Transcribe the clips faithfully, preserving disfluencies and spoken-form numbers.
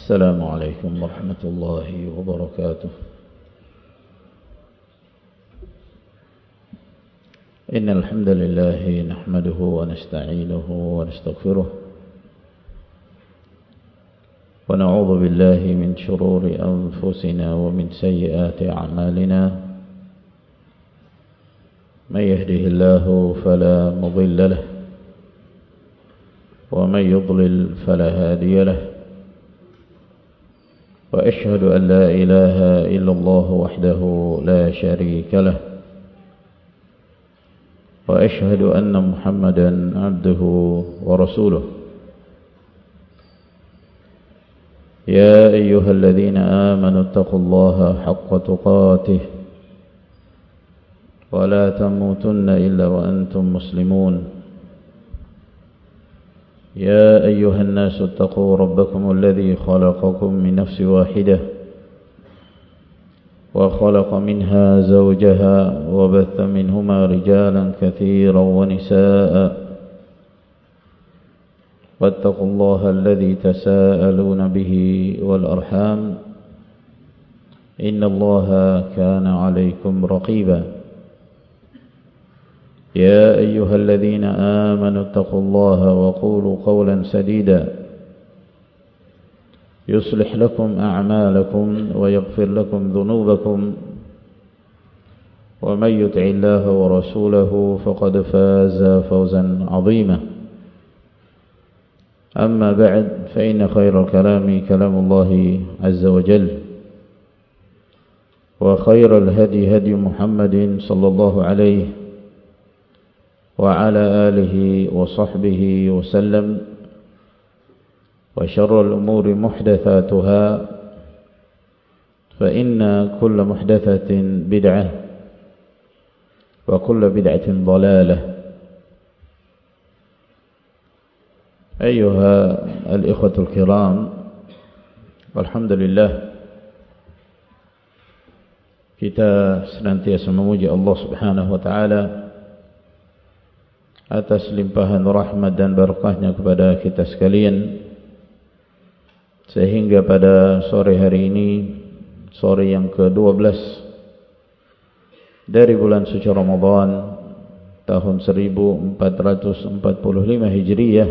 السلام عليكم ورحمة الله وبركاته. إن الحمد لله نحمده ونستعينه ونستغفره ونعوذ بالله من شرور أنفسنا ومن سيئات أعمالنا. من يهده الله فلا مضل له ومن يضلل فلا هادي له. وأشهد أن لا إله إلا الله وحده لا شريك له. وأشهد أن محمدا عبده ورسوله. يا أيها الذين آمنوا اتقوا الله حق تقاته ولا تموتن إلا وأنتم مسلمون. يا أيها الناس اتقوا ربكم الذي خلقكم من نفس واحدة وخلق منها زوجها وبث منهما رجالا كثيرا ونساء. واتقوا الله الذي تساءلون به والأرحام إن الله كان عليكم رقيبا. يا أيها الذين آمنوا اتقوا الله وقولوا قولا سديدا يصلح لكم أعمالكم ويغفر لكم ذنوبكم. ومن يطع الله ورسوله فقد فاز فوزا عظيما. أما بعد فإن خير الكلام كلام الله عز وجل وخير الهدي هدي محمد صلى الله عليه وعلى آله وصحبه وسلم. وشر الأمور محدثاتها فإن كل محدثة بدعة وكل بدعة ضلالة. أيها الإخوة الكرام، والحمد لله, kita senantiasa memuji Allah Subhanahu wa taala atas limpahan rahmat dan barakahnya kepada kita sekalian, sehingga pada sore hari ini, sore yang ke dua belas dari bulan suci Ramadan tahun seribu empat ratus empat puluh lima Hijriyah,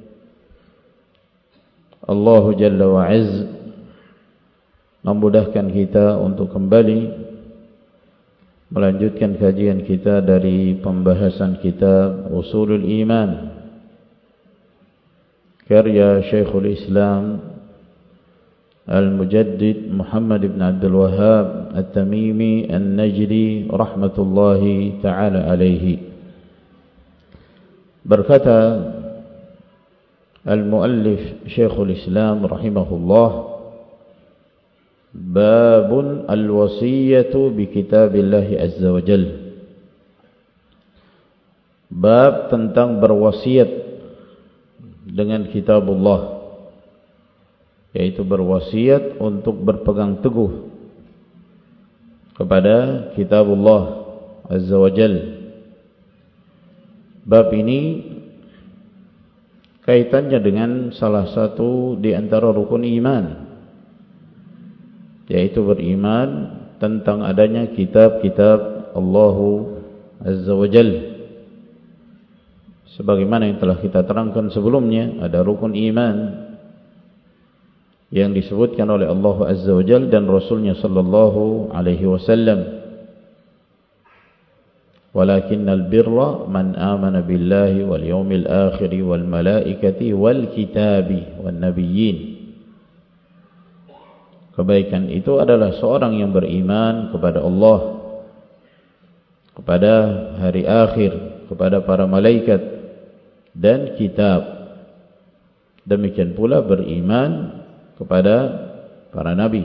Allah Jalla wa Azza memudahkan kita untuk kembali melanjutkan kajian kita dari pembahasan kitab Usulul Iman karya Syekhul Islam Al-Mujaddid Muhammad ibn Abdul Wahhab At-Tamimi An-Najdi rahmatullahi ta'ala alaihi. Berkata Al-Muallif Syekhul Islam rahimahullah, Babun al-wasiyatu bi kitabillahi azza wa jal. Bab tentang berwasiat dengan kitabullah, yaitu berwasiat untuk berpegang teguh kepada kitabullah azza wa jal. Bab ini kaitannya dengan salah satu di antara rukun iman, yaitu beriman tentang adanya kitab-kitab Allah Azza wa Jal. Sebagaimana yang telah kita terangkan sebelumnya, ada rukun iman yang disebutkan oleh Allah Azza wa Jal dan Rasulnya sallallahu alaihi wasallam. Walakinnal birra man amana billahi wal yawmil akhir wal malaikati wal kitabi wan nabiyyin. Kebaikan itu adalah seorang yang beriman kepada Allah, kepada hari akhir, kepada para malaikat dan kitab. Demikian pula beriman kepada para nabi.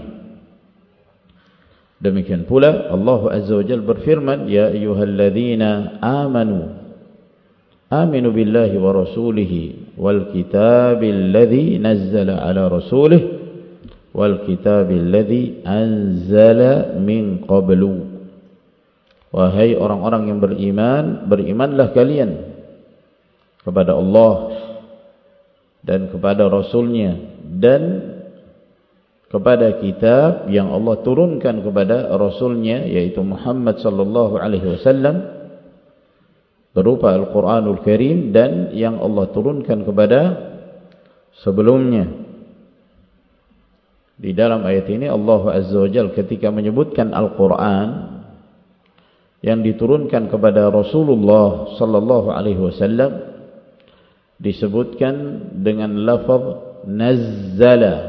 Demikian pula Allah Azza wa Jalla berfirman, Ya ayyuhalladzina amanu aminu billahi wa rasulihi wal kitabil ladzi nazzala ala rasulihi wal kitabil ladzi anzala min qablu. Wahai orang-orang yang beriman, berimanlah kalian kepada Allah dan kepada Rasulnya dan kepada kitab yang Allah turunkan kepada Rasulnya, yaitu Muhammad sallallahu alaihi wasallam, berupa Al-Quranul Karim, dan yang Allah turunkan kepada sebelumnya. Di dalam ayat ini Allah Azza wa Jalla ketika menyebutkan Al-Quran yang diturunkan kepada Rasulullah sallallahu alaihi wasallam disebutkan dengan lafaz nazzala,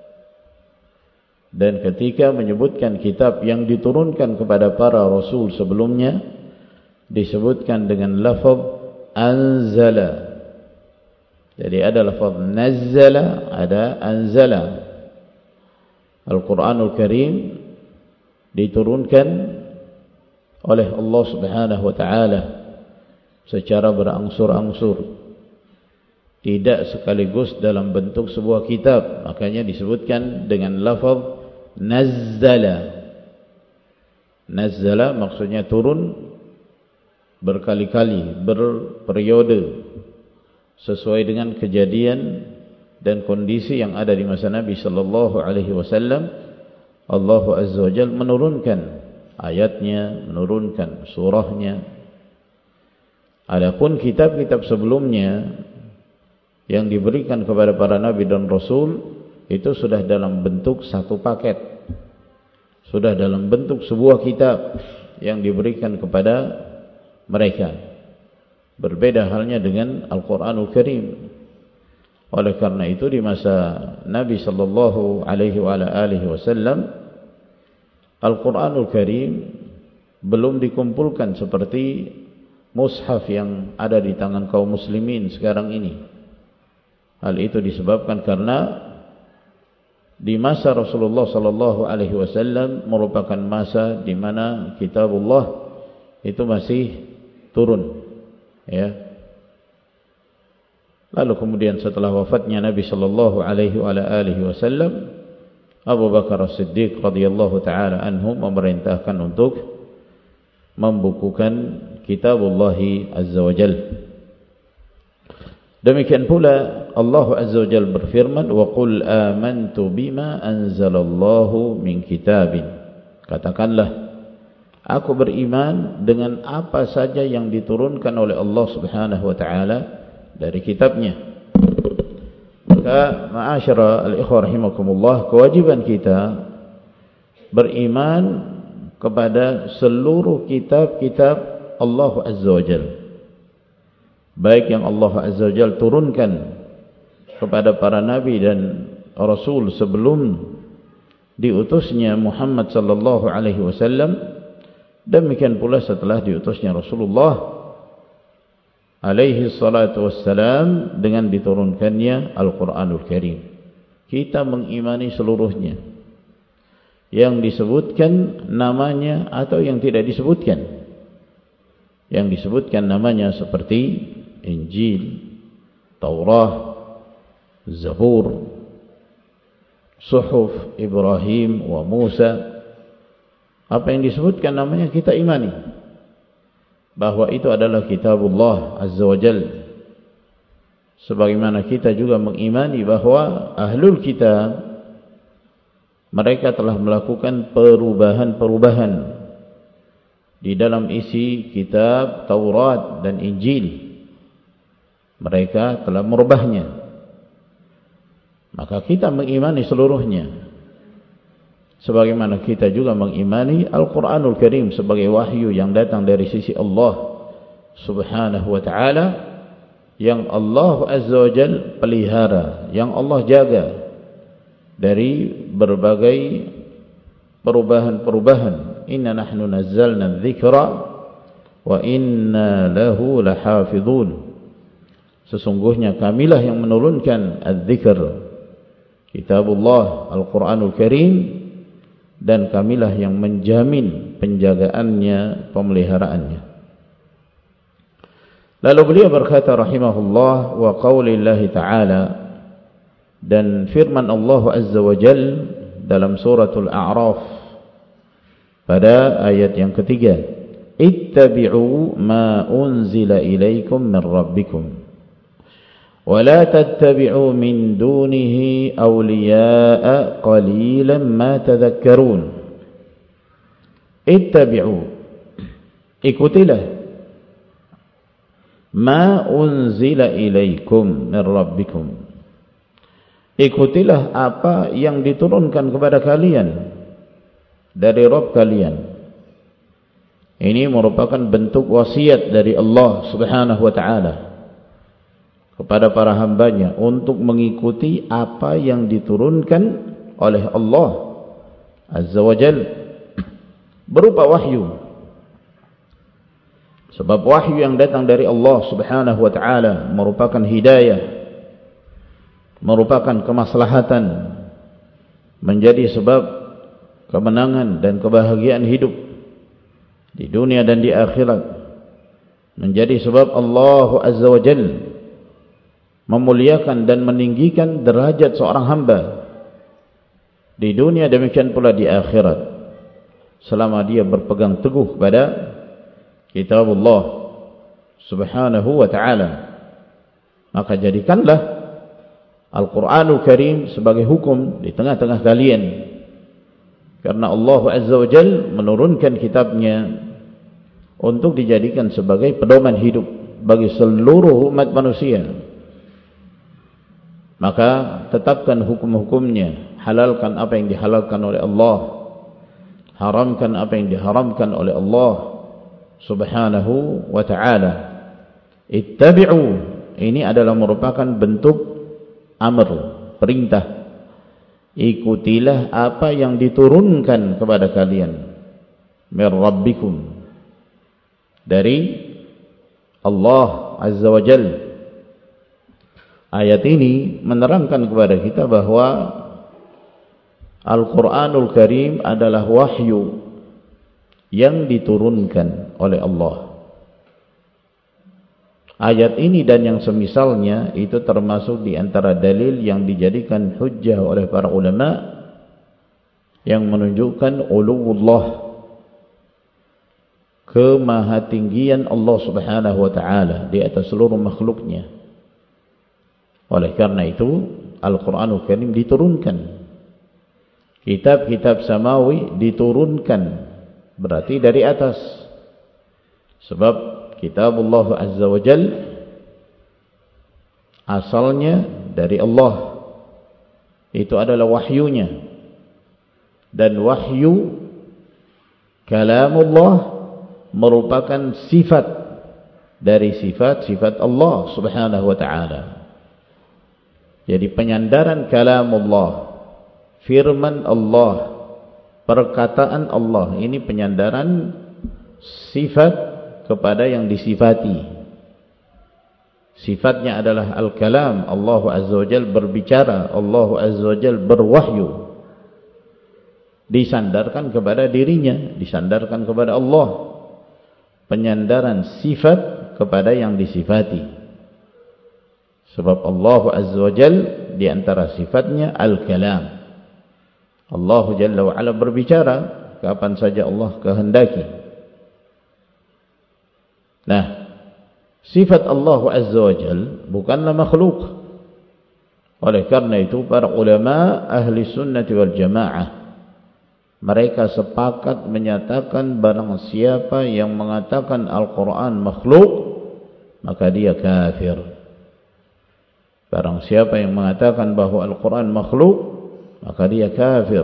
dan ketika menyebutkan kitab yang diturunkan kepada para rasul sebelumnya disebutkan dengan lafaz anzala. Jadi ada lafaz nazzala, ada anzala. Al-Quranul Karim diturunkan oleh Allah Subhanahu wa taala secara berangsur-angsur, tidak sekaligus dalam bentuk sebuah kitab, makanya disebutkan dengan lafaz nazzala. Nazzala maksudnya turun berkali-kali, berperiode, sesuai dengan kejadian dan kondisi yang ada di masa Nabi sallallahu alaihi wasallam. Allah Azza wa Jalla menurunkan ayatnya, menurunkan surahnya. Adapun kitab-kitab sebelumnya yang diberikan kepada para nabi dan rasul itu sudah dalam bentuk satu paket, sudah dalam bentuk sebuah kitab yang diberikan kepada mereka. Berbeda halnya dengan Al-Quranul Karim. Oleh karena itu di masa Nabi sallallahu alaihi wasallam Al-Quranul Karim belum dikumpulkan seperti mushaf yang ada di tangan kaum muslimin sekarang ini. Hal itu disebabkan karena di masa Rasulullah sallallahu alaihi wasallam merupakan masa di mana kitabullah itu masih turun, ya. Lalu kemudian setelah wafatnya Nabi sallallahu alaihi wasallam, Abu Bakar As-Siddiq radhiyallahu taala anhu memerintahkan untuk membukukan kitabullah azza wa jalla. Demikian pula Allah Azza wa Jalla berfirman, wa qul amantu bima anzalallahu min kitabin. Katakanlah, aku beriman dengan apa saja yang diturunkan oleh Allah Subhanahu wa taala dari kitabnya. Maka ma'asyara al-ikhwah rahimakumullah, kewajiban kita beriman kepada seluruh kitab-kitab Allah Azza wa Jalla, baik yang Allah Azza wa Jalla turunkan kepada para nabi dan rasul sebelum diutusnya Muhammad sallallahu alaihi wasallam, demikian pula setelah diutusnya Rasulullah alaihi salatu wassalam dengan diturunkannya Al-Quranul Karim. Kita mengimani seluruhnya, yang disebutkan namanya atau yang tidak disebutkan. Yang disebutkan namanya seperti Injil, Taurat, Zabur, Suhuf Ibrahim wa Musa. Apa yang disebutkan namanya kita imani bahwa itu adalah kitabullah azza wa jalla. Sebagaimana kita juga mengimani bahwa ahlul kitab mereka telah melakukan perubahan-perubahan di dalam isi kitab Taurat dan Injil. Mereka telah merubahnya. Maka kita mengimani seluruhnya, sebagaimana kita juga mengimani Al-Quranul Karim sebagai wahyu yang datang dari sisi Allah Subhanahu wa ta'ala, yang Allah Azza wa Jalla pelihara, yang Allah jaga dari berbagai perubahan-perubahan. Inna nahnu nazzalna dzikra wa inna lahu lahafidhun. Sesungguhnya kamilah yang menurunkan adz-dzikr, kitabullah Al-Quranul Karim, dan kamilah yang menjamin penjagaannya, pemeliharaannya. Lalu beliau berkata rahimahullah, wa qaulillahi ta'ala, dan firman Allah Azza wa Jalla dalam suratul A'raf pada ayat yang ketiga, ittabi'u ma unzila ilaikum min rabbikum ولا تتبعوا من دونه أولياء قليلا ما تذكرون. اتبعوا, ikutilah, ma unzila ilaikum min rabbikum, ikutilah apa yang diturunkan kepada kalian dari Rabb kalian. Ini merupakan bentuk wasiat dari Allah Subhanahu wa ta'ala kepada para hambanya untuk mengikuti apa yang diturunkan oleh Allah Azza wa Jal berupa wahyu. Sebab wahyu yang datang dari Allah Subhanahu wa ta'ala merupakan hidayah, merupakan kemaslahatan, menjadi sebab kemenangan dan kebahagiaan hidup di dunia dan di akhirat, menjadi sebab Allah Azza wa Jalla memuliakan dan meninggikan derajat seorang hamba di dunia, demikian pula di akhirat, selama dia berpegang teguh pada kitab Allah Subhanahu wa ta'ala. Maka jadikanlah Al-Quranul Karim sebagai hukum di tengah-tengah kalian, karena Allah Azza wa Jal menurunkan kitabnya untuk dijadikan sebagai pedoman hidup bagi seluruh umat manusia. Maka tetapkan hukum-hukumnya, halalkan apa yang dihalalkan oleh Allah, haramkan apa yang diharamkan oleh Allah Subhanahu wa ta'ala. Ittabi'u, ini adalah merupakan bentuk amr, perintah. Ikutilah apa yang diturunkan kepada kalian min rabbikum, dari Allah Azza wa Jalla. Ayat ini menerangkan kepada kita bahwa Al-Quranul Karim adalah wahyu yang diturunkan oleh Allah. Ayat ini dan yang semisalnya itu termasuk di antara dalil yang dijadikan hujjah oleh para ulama yang menunjukkan uluwullah, kemahatinggian Allah Subhanahu wa ta'ala di atas seluruh makhluknya. Oleh karena itu Al-Quranul Karim diturunkan, kitab-kitab samawi diturunkan, berarti dari atas. Sebab kitab Allah Azza wa Jal asalnya dari Allah, itu adalah wahyunya, dan wahyu kalamullah merupakan sifat dari sifat-sifat Allah Subhanahu wa ta'ala. Jadi penyandaran kalamullah, firman Allah, perkataan Allah, ini penyandaran sifat kepada yang disifati. Sifatnya adalah al-kalam, Allah Azza wa Jal berbicara, Allah Azza wa Jal berwahyu, disandarkan kepada dirinya, disandarkan kepada Allah. Penyandaran sifat kepada yang disifati. Sebab Allah Azza wa Jal di antara sifatnya al-kalam. Allah Jalla wa Ala berbicara kapan saja Allah kehendaki. Nah, sifat Allah Azza wa Jal bukanlah makhluk. Oleh karena itu para ulama ahli sunnati wal jamaah, mereka sepakat menyatakan barang siapa yang mengatakan Al-Quran makhluk, maka dia kafir. Barang siapa yang mengatakan bahwa Al-Quran makhluk, maka dia kafir.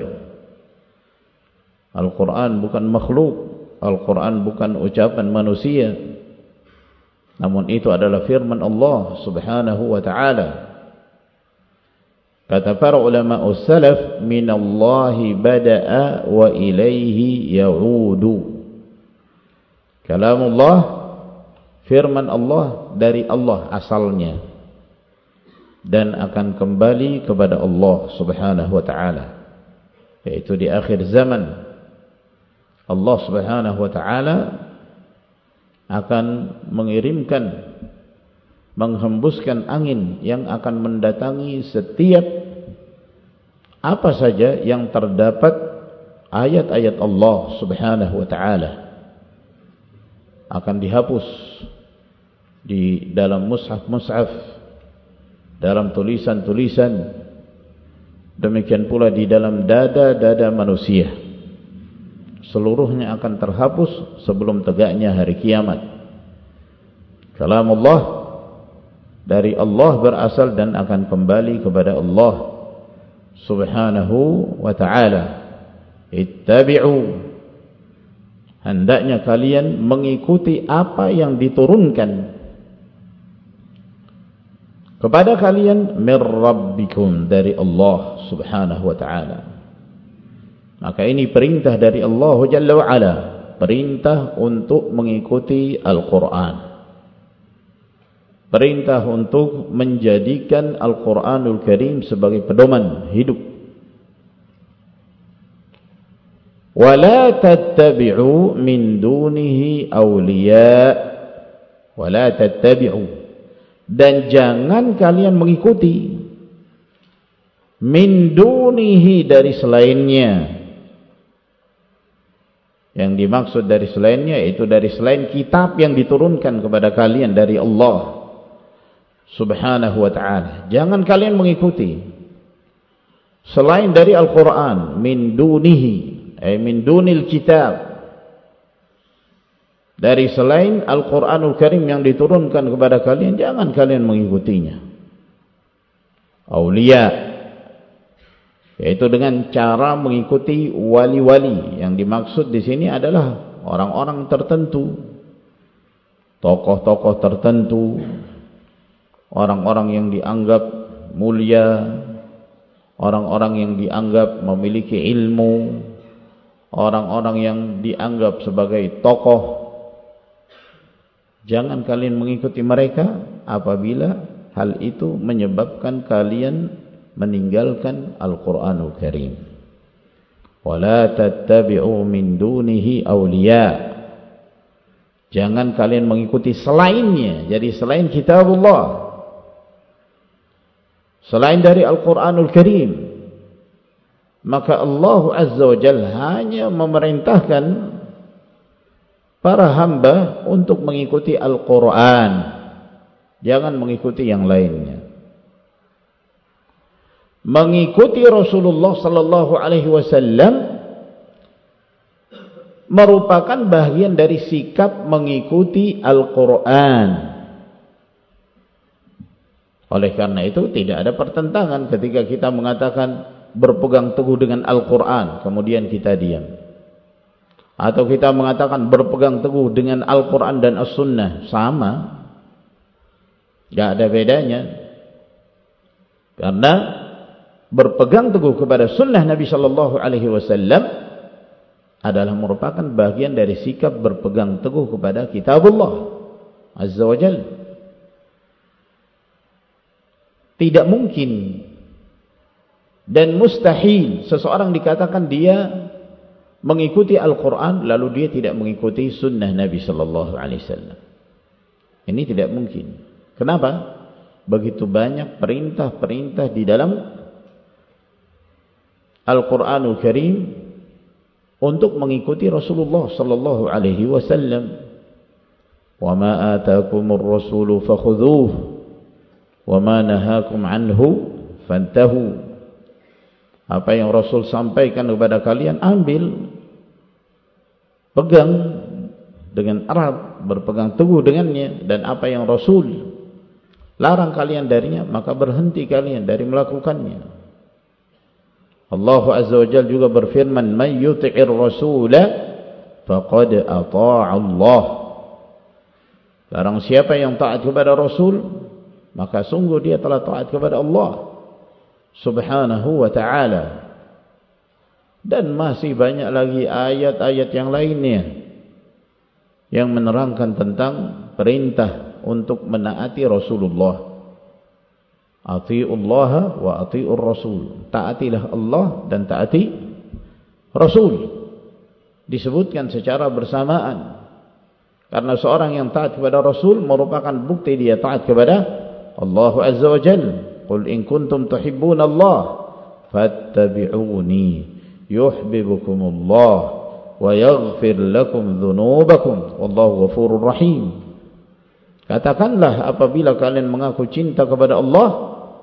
Al-Quran bukan makhluk, Al-Quran bukan ucapan manusia, namun itu adalah firman Allah Subhanahu wa ta'ala. Kata para ulama as-salaf, minallahi bada'a wa ilaihi ya'udu. Kalamullah, firman Allah, dari Allah asalnya, dan akan kembali kepada Allah Subhanahu wa ta'ala, yaitu di akhir zaman. Allah Subhanahu wa ta'ala akan mengirimkan, menghembuskan angin yang akan mendatangi setiap apa saja yang terdapat ayat-ayat Allah Subhanahu wa ta'ala, akan dihapus di dalam mushaf-mushaf dalam tulisan-tulisan, demikian pula di dalam dada-dada manusia. Seluruhnya akan terhapus sebelum tegaknya hari kiamat. Kalamullah dari Allah berasal dan akan kembali kepada Allah subhanahu wa ta'ala. Ittabi'u, hendaknya kalian mengikuti apa yang diturunkan kepada kalian mir rabbikum, dari Allah subhanahu wa ta'ala. Maka ini perintah dari Allah jalla wa ala, perintah untuk mengikuti Al-Quran, perintah untuk menjadikan Al-Quranul Karim sebagai pedoman hidup. وَلَا تَتَّبِعُوا مِنْ دُونِهِ أَوْلِيَاءَ وَلَا تَتَّبِعُوا, dan jangan kalian mengikuti min dunihi, dari selainnya. Yang dimaksud dari selainnya itu dari selain kitab yang diturunkan kepada kalian dari Allah subhanahu wa ta'ala. Jangan kalian mengikuti selain dari Al-Quran, min dunihi ay min dunil kitab, dari selain Al-Quranul Karim yang diturunkan kepada kalian, jangan kalian mengikutinya. Aulia, yaitu dengan cara mengikuti wali-wali. Yang dimaksud di sini adalah orang-orang tertentu, tokoh-tokoh tertentu, orang-orang yang dianggap mulia, orang-orang yang dianggap memiliki ilmu, orang-orang yang dianggap sebagai tokoh. Jangan kalian mengikuti mereka apabila hal itu menyebabkan kalian meninggalkan Al-Quranul Karim. وَلَا تَتَّبِعُوا مِنْ دُونِهِ أَوْلِيَاءَ, jangan kalian mengikuti selainnya, jadi selain kitabullah, selain dari Al-Quranul Karim. Maka Allah Azza wa Jalla hanya memerintahkan para hamba untuk mengikuti Al-Quran, jangan mengikuti yang lainnya. Mengikuti Rasulullah sallallahu alaihi wasallam merupakan bagian dari sikap mengikuti Al-Quran. Oleh karena itu tidak ada pertentangan ketika kita mengatakan berpegang teguh dengan Al-Quran kemudian kita diam, atau kita mengatakan berpegang teguh dengan Al-Quran dan As-Sunnah, sama, tidak ada bedanya. Karena berpegang teguh kepada Sunnah Nabi Sallallahu Alaihi Wasallam adalah merupakan bagian dari sikap berpegang teguh kepada Kitabullah Azza wa Jalla. Tidak mungkin dan mustahil seseorang dikatakan dia mengikuti Al-Quran lalu dia tidak mengikuti Sunnah Nabi Sallallahu Alaihi Wasallam. Ini tidak mungkin. Kenapa? Begitu banyak perintah-perintah di dalam Al-Quranul Karim untuk mengikuti Rasulullah Sallallahu Alaihi Wasallam. Wa ma ataakumur rasulu fakhudhuh wa ma nahakum anhu fantahu. Apa yang Rasul sampaikan kepada kalian, ambil, pegang dengan erat, berpegang teguh dengannya. Dan apa yang Rasul larang kalian darinya, maka berhenti kalian dari melakukannya. Allah Azza wa Jalla juga berfirman, "Man yuti'ir rasula faqad ata'a Allah." Barang siapa yang taat kepada Rasul, maka sungguh dia telah taat kepada Allah Subhanahu wa ta'ala. Dan masih banyak lagi ayat-ayat yang lainnya yang menerangkan tentang perintah untuk menaati Rasulullah. Ati'ullaha wa ati'ur Rasul. Taatilah Allah dan taati Rasul. Disebutkan secara bersamaan. Karena seorang yang taat kepada Rasul merupakan bukti dia taat kepada Allah Azza wa Jalla. Qul in kuntum tuhibbuna Allah fattabi'uni yuhibbukumullah wa yaghfir lakum dhunubakum wallahu ghafurur rahim. Katakanlah, apabila kalian mengaku cinta kepada Allah,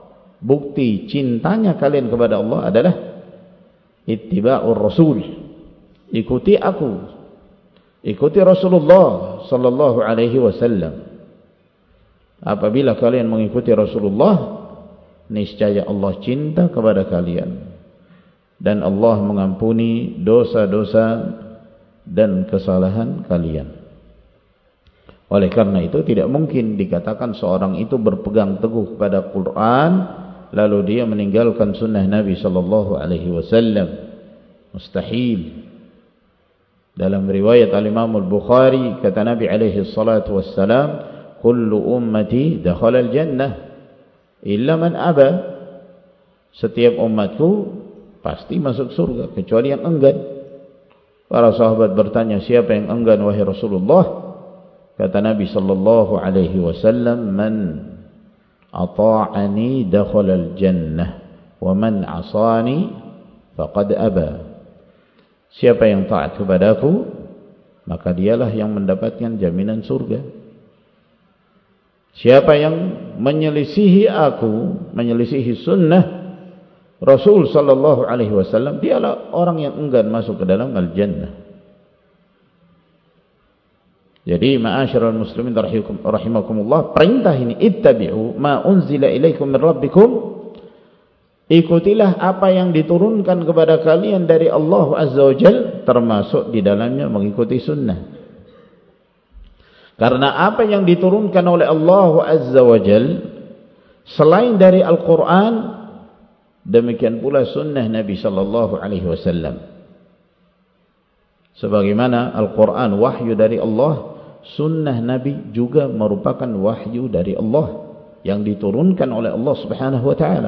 bukti cintanya kalian kepada Allah adalah ittiba'ur rasul, ikuti aku, ikuti Rasulullah sallallahu alaihi wasallam. Apabila kalian mengikuti Rasulullah, niscaya Allah cinta kepada kalian dan Allah mengampuni dosa-dosa dan kesalahan kalian. Oleh karena itu tidak mungkin dikatakan seorang itu berpegang teguh kepada Quran lalu dia meninggalkan sunnah Nabi sallallahu alaihi wasallam. Mustahil. Dalam riwayat Al-Imam Al-Bukhari kata Nabi alaihi salatu wassalam, kullu ummati dakhala al-jannah illa man aba. Setiap umatku pasti masuk surga kecuali yang enggan. Para sahabat bertanya, siapa yang enggan wahai Rasulullah? Kata Nabi sallallahu alaihi wasallam, man ata'ani dakhala al-jannah wa man 'asani faqad aba. Siapa yang taat kepadaku, maka dialah yang mendapatkan jaminan surga. Siapa yang menyelisihi aku, menyelisihi sunnah Rasul sallallahu alaihi wasallam, dialah orang yang enggan masuk ke dalam al-jannah. Jadi ma'asyiral muslimin rahimakumullah, perintah ini ittabi'u ma unzila ilaikum min rabbikum, ikutilah apa yang diturunkan kepada kalian dari Allah azza wajalla, termasuk di dalamnya mengikuti sunnah. Karena apa yang diturunkan oleh Allah azza wajalla selain dari Al-Quran, demikian pula sunnah Nabi sallallahu alaihi wasallam. Sebagaimana Al-Quran wahyu dari Allah, sunnah Nabi juga merupakan wahyu dari Allah yang diturunkan oleh Allah subhanahu wa ta'ala.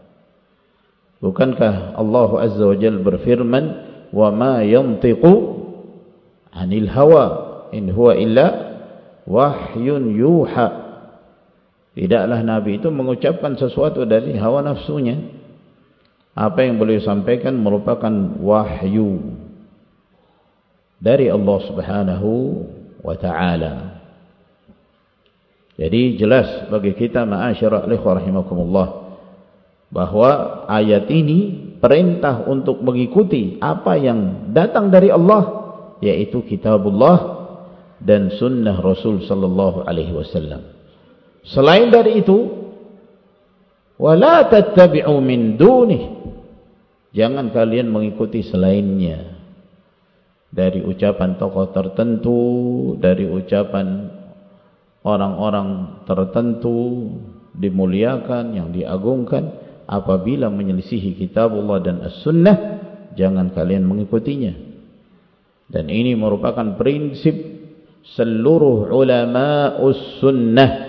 Bukankah Allah azza wa jalla berfirman, wa ma yantiqu anil hawa in huwa illa wahyun yuha. Tidaklah Nabi itu mengucapkan sesuatu dari hawa nafsunya. Apa yang beliau sampaikan merupakan wahyu dari Allah subhanahu wa ta'ala. Jadi jelas bagi kita ma'asyiral ikhwah rahimakumullah, bahwa ayat ini perintah untuk mengikuti apa yang datang dari Allah, yaitu kitabullah dan sunnah Rasul sallallahu alaihi wasallam. Selain dari itu, wala tattabi'u min dunih, jangan kalian mengikuti selainnya. Dari ucapan tokoh tertentu, dari ucapan orang-orang tertentu dimuliakan, yang diagungkan, apabila menyelisihi kitabullah dan as-sunnah, jangan kalian mengikutinya. Dan ini merupakan prinsip seluruh ulama us-sunnah.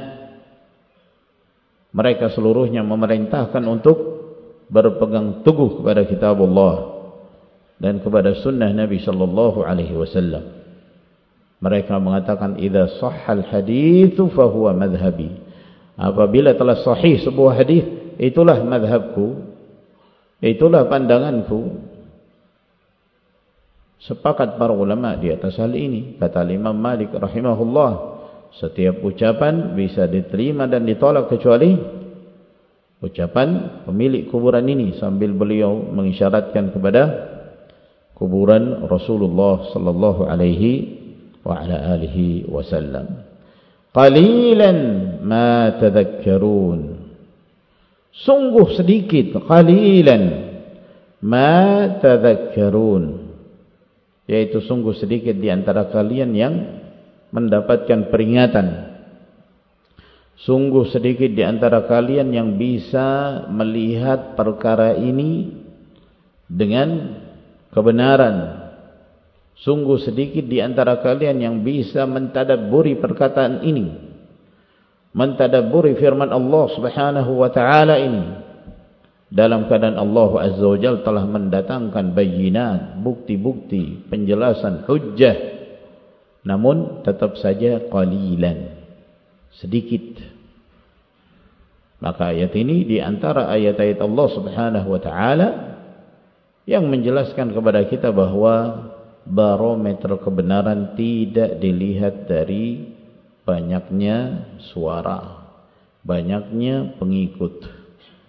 Mereka seluruhnya memerintahkan untuk berpegang teguh kepada kitabullah dan kepada sunnah Nabi sallallahu alaihi wasallam. Mereka mengatakan, idza sahhal haditsu fa huwa madhhabi. Apabila telah sahih sebuah hadis, itulah madhabku, itulah pandanganku. Sepakat para ulama di atas hal ini. Kata Imam Malik rahimahullah, setiap ucapan bisa diterima dan ditolak kecuali ucapan pemilik kuburan ini, sambil beliau mengisyaratkan kepada kuburan Rasulullah sallallahu alaihi wa ala alihi wasallam. Qalilan ma tadhakkarun, sungguh sedikit, qalilan ma tadhakkarun, yaitu sungguh sedikit di antara kalian yang mendapatkan peringatan. Sungguh sedikit di antara kalian yang bisa melihat perkara ini dengan kebenaran. Sungguh sedikit di antara kalian yang bisa mentadabburi perkataan ini, mentadabburi firman Allah subhanahu wa ta'ala ini, dalam keadaan Allah azza wa jalla telah mendatangkan bayinat, bukti-bukti, penjelasan, hujjah, namun tetap saja qalilan, sedikit. Maka ayat ini di antara ayat-ayat Allah subhanahu wa ta'ala yang menjelaskan kepada kita bahwa barometer kebenaran tidak dilihat dari banyaknya suara, banyaknya pengikut,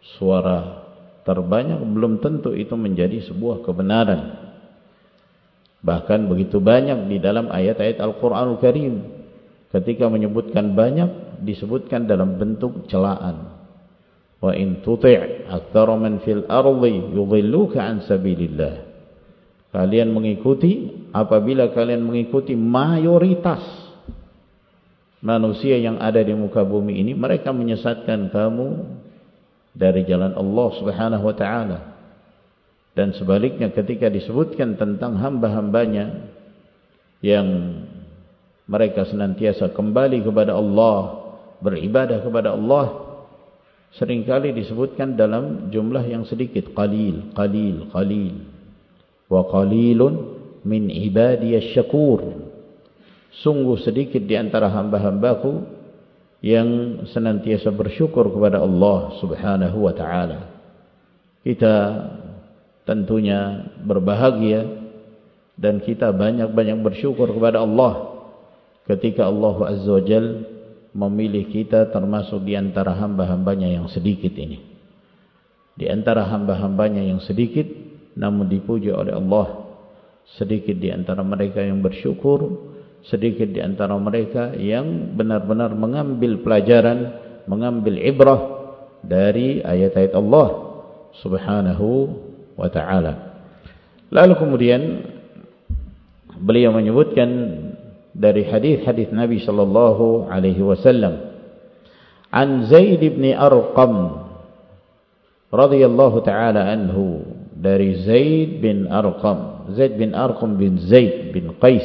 suara terbanyak belum tentu itu menjadi sebuah kebenaran. Bahkan begitu banyak di dalam ayat-ayat Al-Quranul Karim, ketika menyebutkan banyak, disebutkan dalam bentuk celaan. Wa in tuti' aktsara man fil ardi yudhilluka an sabilillah. Kalian mengikuti, apabila kalian mengikuti mayoritas manusia yang ada di muka bumi ini, mereka menyesatkan kamu dari jalan Allah Subhanahu wa taala. Dan sebaliknya ketika disebutkan tentang hamba-hambanya yang mereka senantiasa kembali kepada Allah, beribadah kepada Allah, seringkali disebutkan dalam jumlah yang sedikit, qalil, qalil, qalil. Wa qalilun min ibadiyasy syakur. Sungguh sedikit di antara hamba-hambaku yang senantiasa bersyukur kepada Allah Subhanahu wa taala. Kita tentunya berbahagia dan kita banyak-banyak bersyukur kepada Allah ketika Allah Azza wa Jalla memilih kita termasuk di antara hamba-hambanya yang sedikit ini. Di antara hamba-hambanya yang sedikit namun dipuji oleh Allah, sedikit di antara mereka yang bersyukur, sedikit di antara mereka yang benar-benar mengambil pelajaran, mengambil ibrah dari ayat-ayat Allah Subhanahu wa ta'ala. Lalu kemudian beliau menyebutkan dari hadis-hadis Nabi sallallahu alaihi wasallam, an Zaid bin Arqam radhiyallahu taala anhu, dari Zaid bin Arqam, Zaid bin Arqam bin Zaid bin Qais.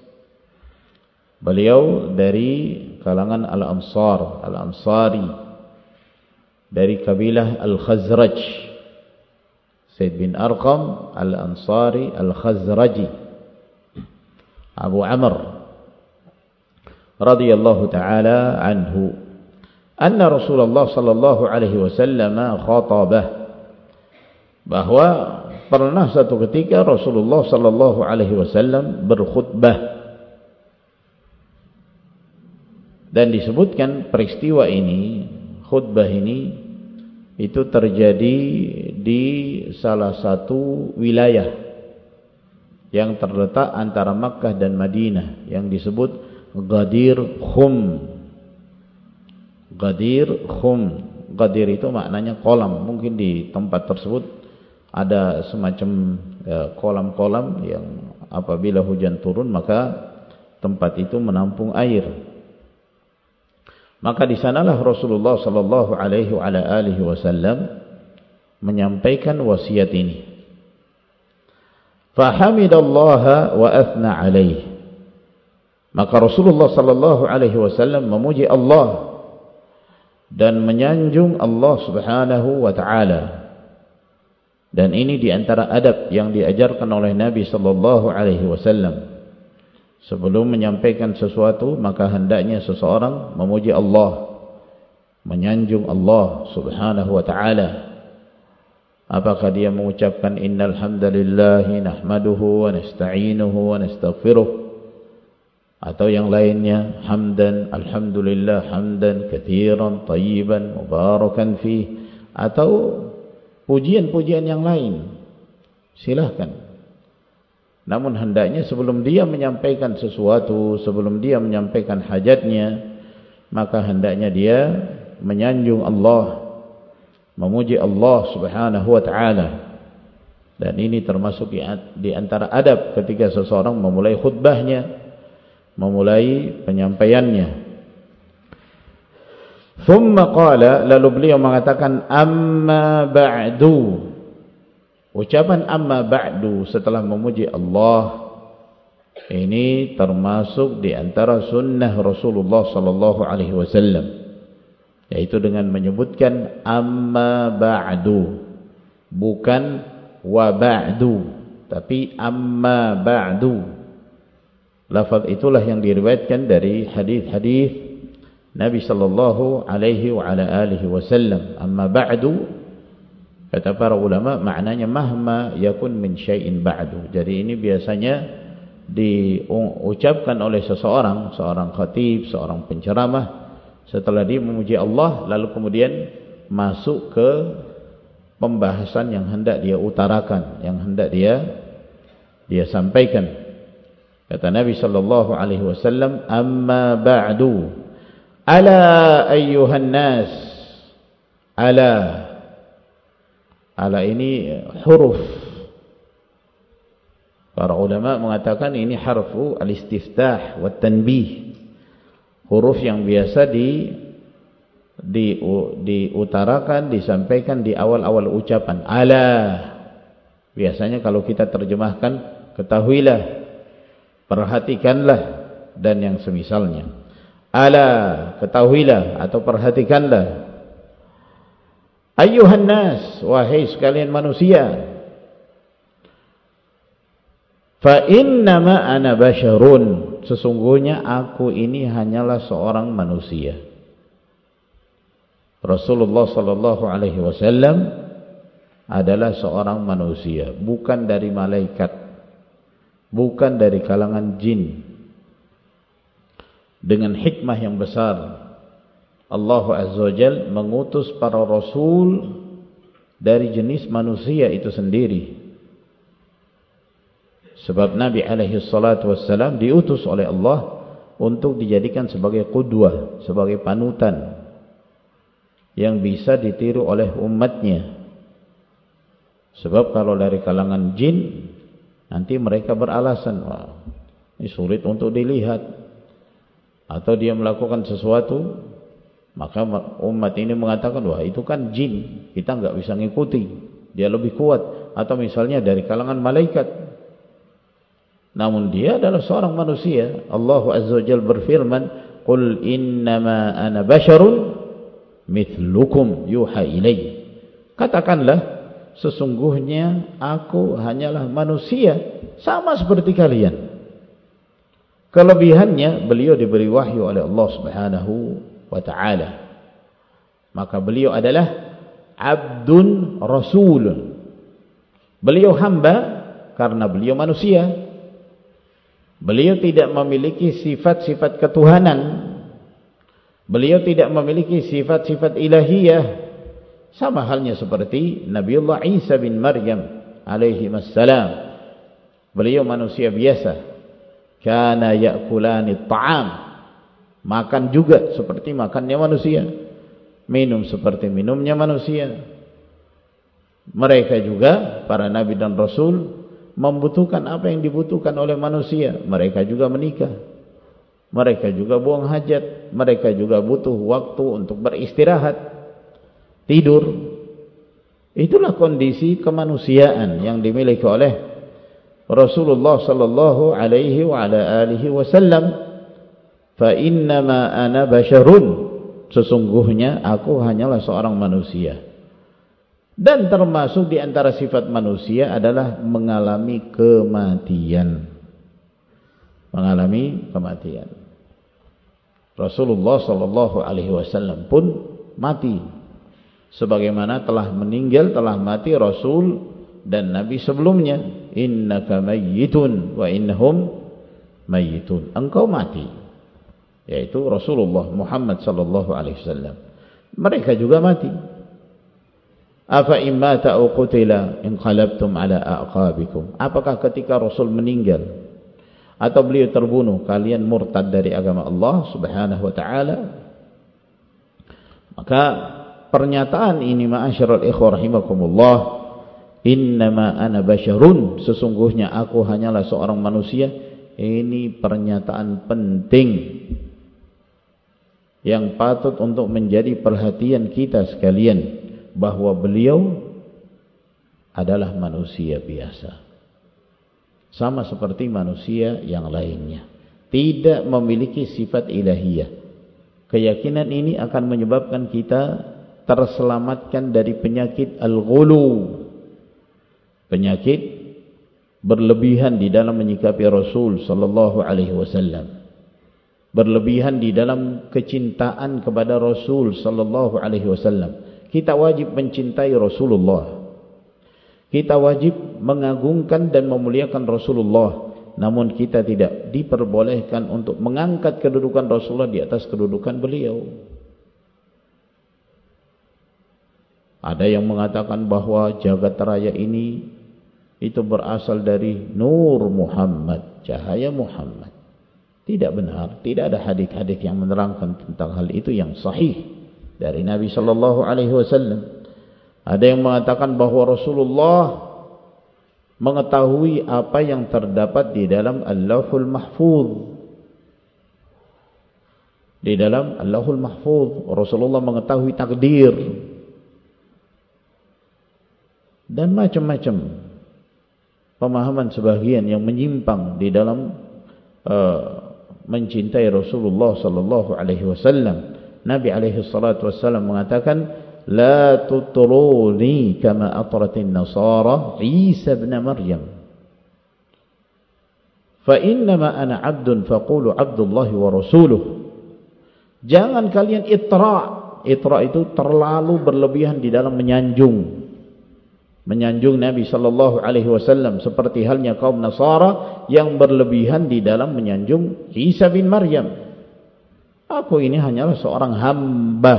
Beliau dari kalangan Al-Ansar, Al-Ansari, dari kabilah Al-Khazraj. Zaid bin Arqam Al-Ansari Al-Khazraji, Abu Amr radhiyallahu taala anhu, anna Rasulullah sallallahu alaihi wasallam khatabah, bahwa pernah satu ketika Rasulullah sallallahu alaihi wasallam berkhutbah. Dan disebutkan peristiwa ini, khutbah ini, itu terjadi di salah satu wilayah yang terletak antara Makkah dan Madinah, yang disebut Ghadir Khum. Ghadir Khum. Ghadir itu maknanya kolam. Mungkin di tempat tersebut ada semacam kolam-kolam ya, yang apabila hujan turun maka tempat itu menampung air. Maka di sanalah Rasulullah sallallahu alaihi wasallam menyampaikan wasiat ini. Fahamidallaha wa athna alaihi. Maka Rasulullah sallallahu alaihi wasallam memuji Allah dan menyanjung Allah Subhanahu wa taala. Dan ini di antara adab yang diajarkan oleh Nabi sallallahu alaihi wasallam. Sebelum menyampaikan sesuatu, maka hendaknya seseorang memuji Allah, menyanjung Allah Subhanahu wa taala. Apakah dia mengucapkan innal hamdalillahi nahmaduhu wa nasta'inuhu wa nastaghfiruh, atau yang lainnya hamdan, alhamdulillah hamdan katsiran tayyiban mubarakan fih, atau pujian-pujian yang lain, silahkan. Namun hendaknya sebelum dia menyampaikan sesuatu, sebelum dia menyampaikan hajatnya, maka hendaknya dia menyanjung Allah, memuji Allah Subhanahu wa taala. Dan ini termasuk di antara adab ketika seseorang memulai khutbahnya, memulai penyampaiannya. Thumma qala, lalu beliau mengatakan amma ba'du. Ucapan amma ba'du setelah memuji Allah ini termasuk di antara sunnah Rasulullah sallallahu alaihi wasallam, yaitu dengan menyebutkan amma ba'du, bukan wa ba'du, tapi amma ba'du. Lafaz itulah yang diriwayatkan dari hadis-hadis Nabi sallallahu alaihi wa ala alihi wasallam. Amma ba'du, kata para ulama, maknanya mahma yakun min syai'in ba'du. Jadi ini biasanya diucapkan oleh seseorang, seorang khatib, seorang penceramah, setelah dia memuji Allah, lalu kemudian masuk ke pembahasan yang hendak dia utarakan, yang hendak dia dia sampaikan. Kata Nabi sallallahu alaihi wasallam, "Amma ba'du, ala ayyuhan nas." Ala, ala ini huruf. Para ulama mengatakan ini harfu al-istiftah wa tanbih. Huruf yang biasa di di diutarakan, disampaikan di awal-awal ucapan. Ala. Biasanya kalau kita terjemahkan, ketahuilah, perhatikanlah, dan yang semisalnya. Ala, ketahuilah atau perhatikanlah. Ayyuhan nas, wahai sekalian manusia. Fa innama ana basyarun, sesungguhnya aku ini hanyalah seorang manusia. Rasulullah sallallahu alaihi wasallam adalah seorang manusia, bukan dari malaikat, bukan dari kalangan jin. Dengan hikmah yang besar, Allah Azza wa Jalla mengutus para rasul dari jenis manusia itu sendiri. Sebab Nabi alaihi salatu wassalam diutus oleh Allah untuk dijadikan sebagai qudwah, sebagai panutan yang bisa ditiru oleh umatnya. Sebab kalau dari kalangan jin, nanti mereka beralasan, wah, ini sulit untuk dilihat, atau dia melakukan sesuatu, maka umat ini mengatakan, wah itu kan jin, kita nggak bisa ngikuti, dia lebih kuat. Atau misalnya dari kalangan malaikat, namun dia adalah seorang manusia. Allah Azza wa Jalla berfirman, "Qul innama ana basyarun mithlukum yuha ilai." Katakanlah, sesungguhnya aku hanyalah manusia sama seperti kalian. Kelebihannya, beliau diberi wahyu oleh Allah Subhanahu wa ta'ala. Maka beliau adalah abdun rasul. Beliau hamba karena beliau manusia. Beliau tidak memiliki sifat-sifat ketuhanan. Beliau tidak memiliki sifat-sifat ilahiyah. Sama halnya seperti Nabiullah Isa bin Maryam alaihi wassalam. Beliau manusia biasa. Kana ya'kulani ta'am. Makan juga seperti makannya manusia, minum seperti minumnya manusia. Mereka juga, para nabi dan rasul, membutuhkan apa yang dibutuhkan oleh manusia. Mereka juga menikah, mereka juga buang hajat, mereka juga butuh waktu untuk beristirahat, tidur. Itulah kondisi kemanusiaan yang dimiliki oleh Rasulullah sallallahu alaihi wa ala alihi wasallam. Fa innama ana basyarun, sesungguhnya aku hanyalah seorang manusia. Dan termasuk di antara sifat manusia adalah mengalami kematian. Mengalami kematian. Rasulullah sallallahu alaihi wasallam pun mati, sebagaimana telah meninggal, telah mati Rasul dan Nabi sebelumnya. Innaka mayyitun wa innahum mayyitun. Engkau mati, yaitu Rasulullah Muhammad sallallahu alaihi wasallam. Mereka juga mati. Afa imma ta'u qutila inqalabtum ala aqabikum. Apakah ketika Rasul meninggal atau beliau terbunuh, kalian murtad dari agama Allah Subhanahu wa taala? Maka pernyataan ini, ma'asyiral ikhwah rahimakumullah, innama ana basyarun, sesungguhnya aku hanyalah seorang manusia, ini pernyataan penting yang patut untuk menjadi perhatian kita sekalian, bahwa beliau adalah manusia biasa, sama seperti manusia yang lainnya, tidak memiliki sifat ilahiyah. Keyakinan ini akan menyebabkan kita terselamatkan dari penyakit al-ghulu, penyakit berlebihan di dalam menyikapi Rasul sallallahu alaihi wasallam, berlebihan di dalam kecintaan kepada Rasul sallallahu alaihi wasallam. Kita wajib mencintai Rasulullah, kita wajib mengagungkan dan memuliakan Rasulullah, namun kita tidak diperbolehkan untuk mengangkat kedudukan Rasulullah di atas kedudukan beliau. Ada yang mengatakan bahwa jagat raya ini itu berasal dari nur Muhammad, cahaya Muhammad. Tidak benar, tidak ada hadis-hadis yang menerangkan tentang hal itu yang sahih dari Nabi sallallahu alaihi wasallam. Ada yang mengatakan bahwa Rasulullah mengetahui apa yang terdapat di dalam Al-Lauhul Mahfuz. Di dalam Al-Lauhul Mahfuz Rasulullah mengetahui takdir dan macam-macam pemahaman sebagian yang menyimpang di dalam uh, mencintai Rasulullah sallallahu alaihi wasallam. Nabi alaihi salatu wasallam mengatakan, la tutruni kama atratin nasara Isa ibn Maryam, fa innama ana abdun faqulu abdullahi wa rasuluh. Jangan kalian itra. Itra itu terlalu berlebihan di dalam menyanjung menyanjung Nabi sallallahu alaihi wasallam, seperti halnya kaum Nasara yang berlebihan di dalam menyanjung Isa bin Maryam. Aku ini hanyalah seorang hamba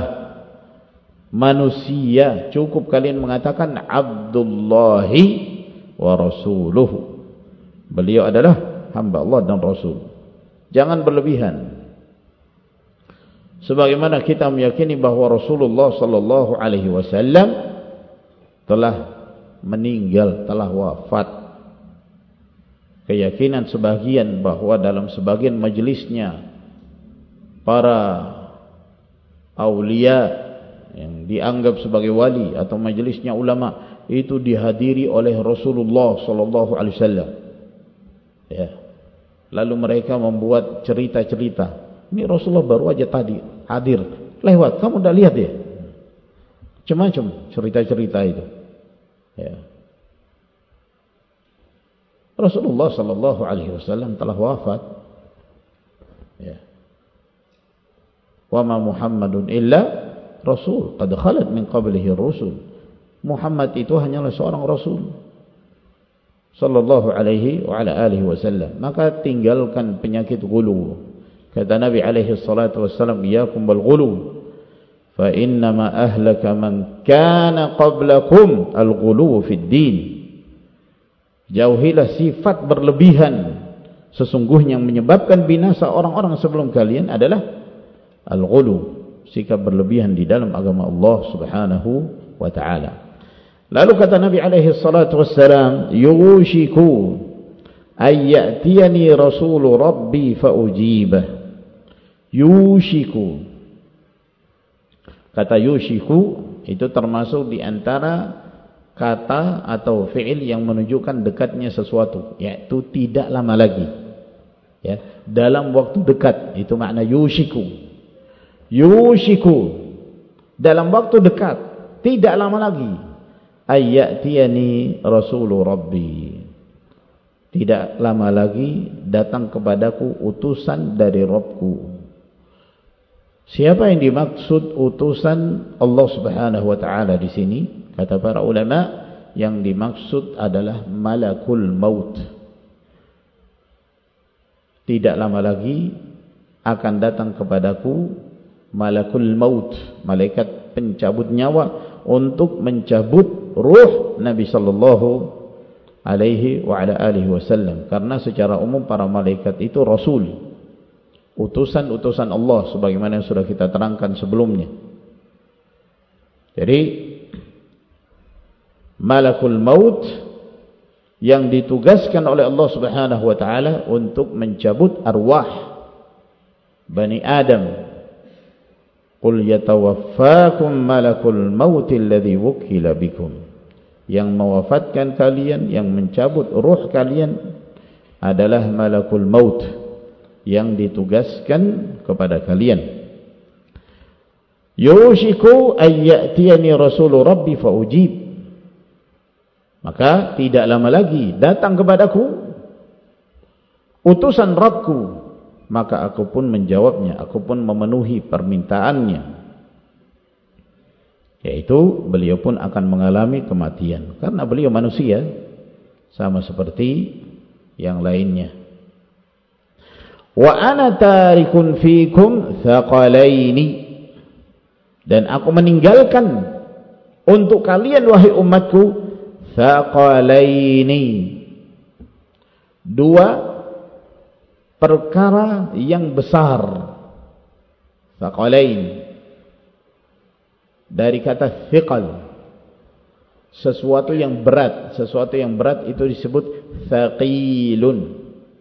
manusia, cukup kalian mengatakan Abdullahi wa rasuluhu. Beliau adalah hamba Allah dan Rasul. Jangan berlebihan. Sebagaimana kita meyakini bahwa Rasulullah sallallahu alaihi wasallam telah meninggal, telah wafat. Keyakinan sebagian bahwa dalam sebagian majelisnya para aulia yang dianggap sebagai wali atau majelisnya ulama itu dihadiri oleh Rasulullah sallallahu alaihi wasallam. Ya. Lalu mereka membuat cerita-cerita. Ini Rasulullah baru aja tadi hadir, lewat, kamu udah lihat ya? Macam-macam cerita-cerita itu. Ya. Rasulullah sallallahu alaihi wasallam telah wafat. Ya. Wa ma Muhammadun illa rasul qad khalat min qablihi rusul. Muhammad itu hanyalah seorang rasul sallallahu alaihi wa ala alihi wasallam. Maka tinggalkan penyakit ghulu. Kata Nabi alaihi salatu wasallam, iyakum wal ghulu fa innama ahlaka man kana qablakum al-ghulu fid din. Jauhilah sifat berlebihan, sesungguhnya yang menyebabkan binasa orang-orang sebelum kalian adalah al-ghulu, sikap berlebihan di dalam agama Allah Subhanahu wa taala. Lalu kata Nabi alaihi salatu wassalam, yushiku ay ya'tiyani rasulu rabbi fa ujibah. Yushiku, kata yushiku itu termasuk di antara kata atau fi'il yang menunjukkan dekatnya sesuatu, yaitu tidak lama lagi, ya, dalam waktu dekat. Itu makna yushiku. Yushiku, dalam waktu dekat, tidak lama lagi. Ayyatiyani rasulu rabbi, tidak lama lagi datang kepadaku utusan dari Rabbku. Siapa yang dimaksud utusan Allah Subhanahu wa taala di sini? Kata para ulama, yang dimaksud adalah malakul maut. Tidak lama lagi akan datang kepadaku malakul maut, malaikat pencabut nyawa, untuk mencabut ruh Nabi sallallahu alaihi wa ala alihi wasallam. Karena secara umum para malaikat itu rasul, utusan-utusan Allah, sebagaimana yang sudah kita terangkan sebelumnya. Jadi malakul maut yang ditugaskan oleh Allah Subhanahu wa taala untuk mencabut arwah Bani Adam. Qul yatawaffakum malakul maut alladhi wukila bikum. Yang mewafatkan kalian, yang mencabut ruh kalian adalah malakul maut yang ditugaskan kepada kalian. Yushiku ayyatiyani rasulu rabbi faujib. Maka tidak lama lagi datang kepadaku utusan Rabbku, maka aku pun menjawabnya, aku pun memenuhi permintaannya, yaitu beliau pun akan mengalami kematian, karena beliau manusia sama seperti yang lainnya. Wa ana tarikun fikum thaqalaini, dan aku meninggalkan untuk kalian wahai umatku thaqalaini, dua perkara yang besar. Thaqalain dari kata thiqal, sesuatu yang berat. Sesuatu yang berat itu disebut thaqilun.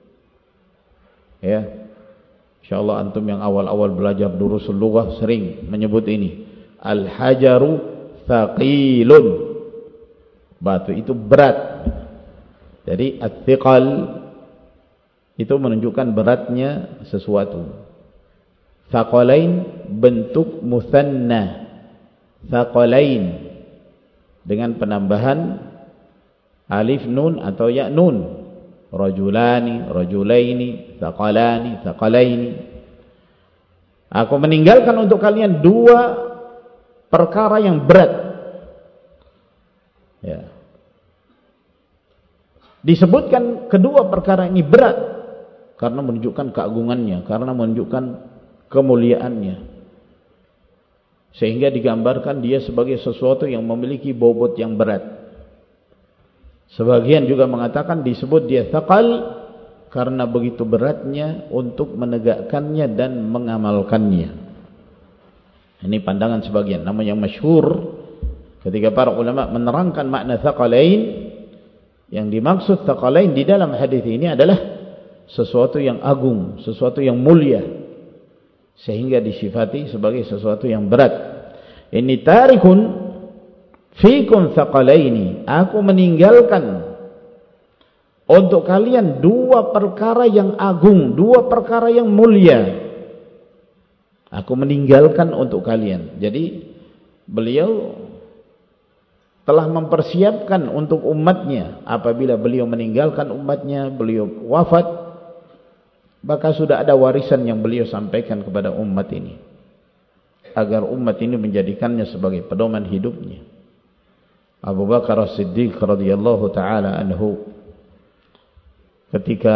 Ya, insyaallah antum yang awal-awal belajar durusul lughah sering menyebut ini. Al-hajaru thaqilun, batu itu berat. Jadi at-thiqal itu menunjukkan beratnya sesuatu. Thaqalain bentuk mutsanna, thaqalain dengan penambahan alif nun atau ya nun. Rajulani, rajulaini, thaqalani, thaqalaini. Aku meninggalkan untuk kalian dua perkara yang berat. Ya. Disebutkan kedua perkara ini berat karena menunjukkan keagungannya, karena menunjukkan kemuliaannya, sehingga digambarkan dia sebagai sesuatu yang memiliki bobot yang berat. Sebagian juga mengatakan disebut dia thaqal karena begitu beratnya untuk menegakkannya dan mengamalkannya. Ini pandangan sebagian. Namun yang masyhur ketika para ulama menerangkan makna thaqalain, yang dimaksud thaqalain di dalam hadis ini adalah sesuatu yang agung, sesuatu yang mulia, sehingga disifati sebagai sesuatu yang berat. Ini tarikun fikum thaqalaini, aku meninggalkan untuk kalian dua perkara yang agung, dua perkara yang mulia. Aku meninggalkan untuk kalian. Jadi beliau telah mempersiapkan untuk umatnya. Apabila beliau meninggalkan umatnya, beliau wafat, maka sudah ada warisan yang beliau sampaikan kepada umat ini, agar umat ini menjadikannya sebagai pedoman hidupnya. Abu Bakar As-Siddiq radhiyallahu taala anhu, ketika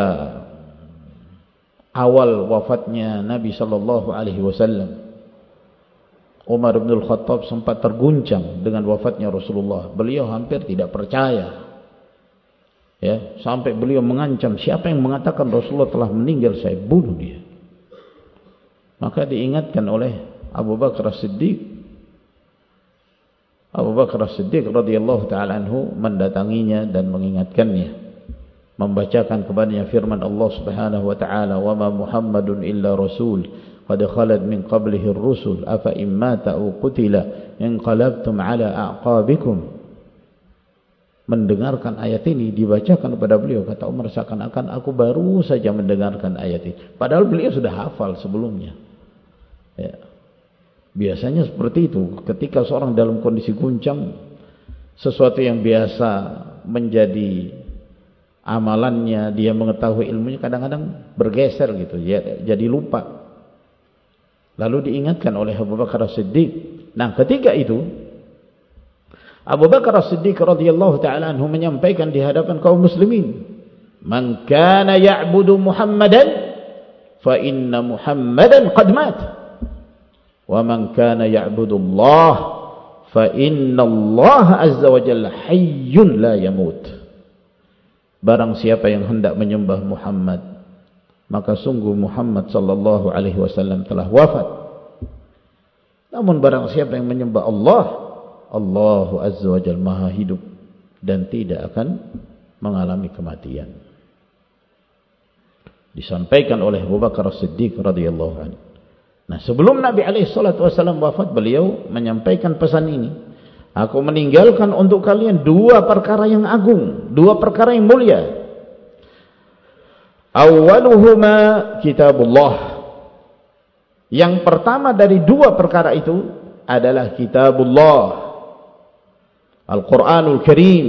awal wafatnya Nabi sallallahu alaihi wasallam, Umar bin Al-Khattab sempat terguncang dengan wafatnya Rasulullah. Beliau hampir tidak percaya. Ya, sampai beliau mengancam, siapa yang mengatakan Rasulullah telah meninggal, saya bunuh dia. Maka diingatkan oleh Abu Bakar As-Siddiq. Abu Bakar As-Siddiq radhiyallahu taala anhu mendatanginya dan mengingatkannya, membacakan kepadanya firman Allah Subhanahu wa taala, "Wa ma Muhammadun illa rasul qad khalat min qablihi ar-rusul afa imma ta'u qutila inqalabtum ala a'qabikum." Mendengarkan ayat ini dibacakan kepada beliau, kata Umar, seakan-akan aku baru saja mendengarkan ayat ini, padahal beliau sudah hafal sebelumnya. Ya. Biasanya seperti itu, ketika seorang dalam kondisi guncang, sesuatu yang biasa menjadi amalannya, dia mengetahui ilmunya, kadang-kadang bergeser gitu, ya, jadi lupa. Lalu diingatkan oleh Abu Bakar As-Siddiq. Nah, ketika itu Abu Bakar As-Siddiq radhiyallahu taala anhu menyampaikan di hadapan kaum muslimin, "Man kana ya'budu Muhammadan fa inna Muhammadan qad mat. Wa man kana ya'budu Allah fa inna Allah azza wa jalla hayyun la yamut." Barang siapa yang hendak menyembah Muhammad, maka sungguh Muhammad sallallahu alaihi wasallam telah wafat. Namun barang siapa yang menyembah Allah, Allah azza wa jalla maha hidup dan tidak akan mengalami kematian. Disampaikan oleh Abu Bakar As-Siddiq radhiyallahu anhu. Nah, sebelum Nabi alaihi salatu wasallam wafat, beliau menyampaikan pesan ini. Aku meninggalkan untuk kalian dua perkara yang agung, dua perkara yang mulia. Awwaluhuma kitabullah. Yang pertama dari dua perkara itu adalah kitabullah, Al-Quranul Karim.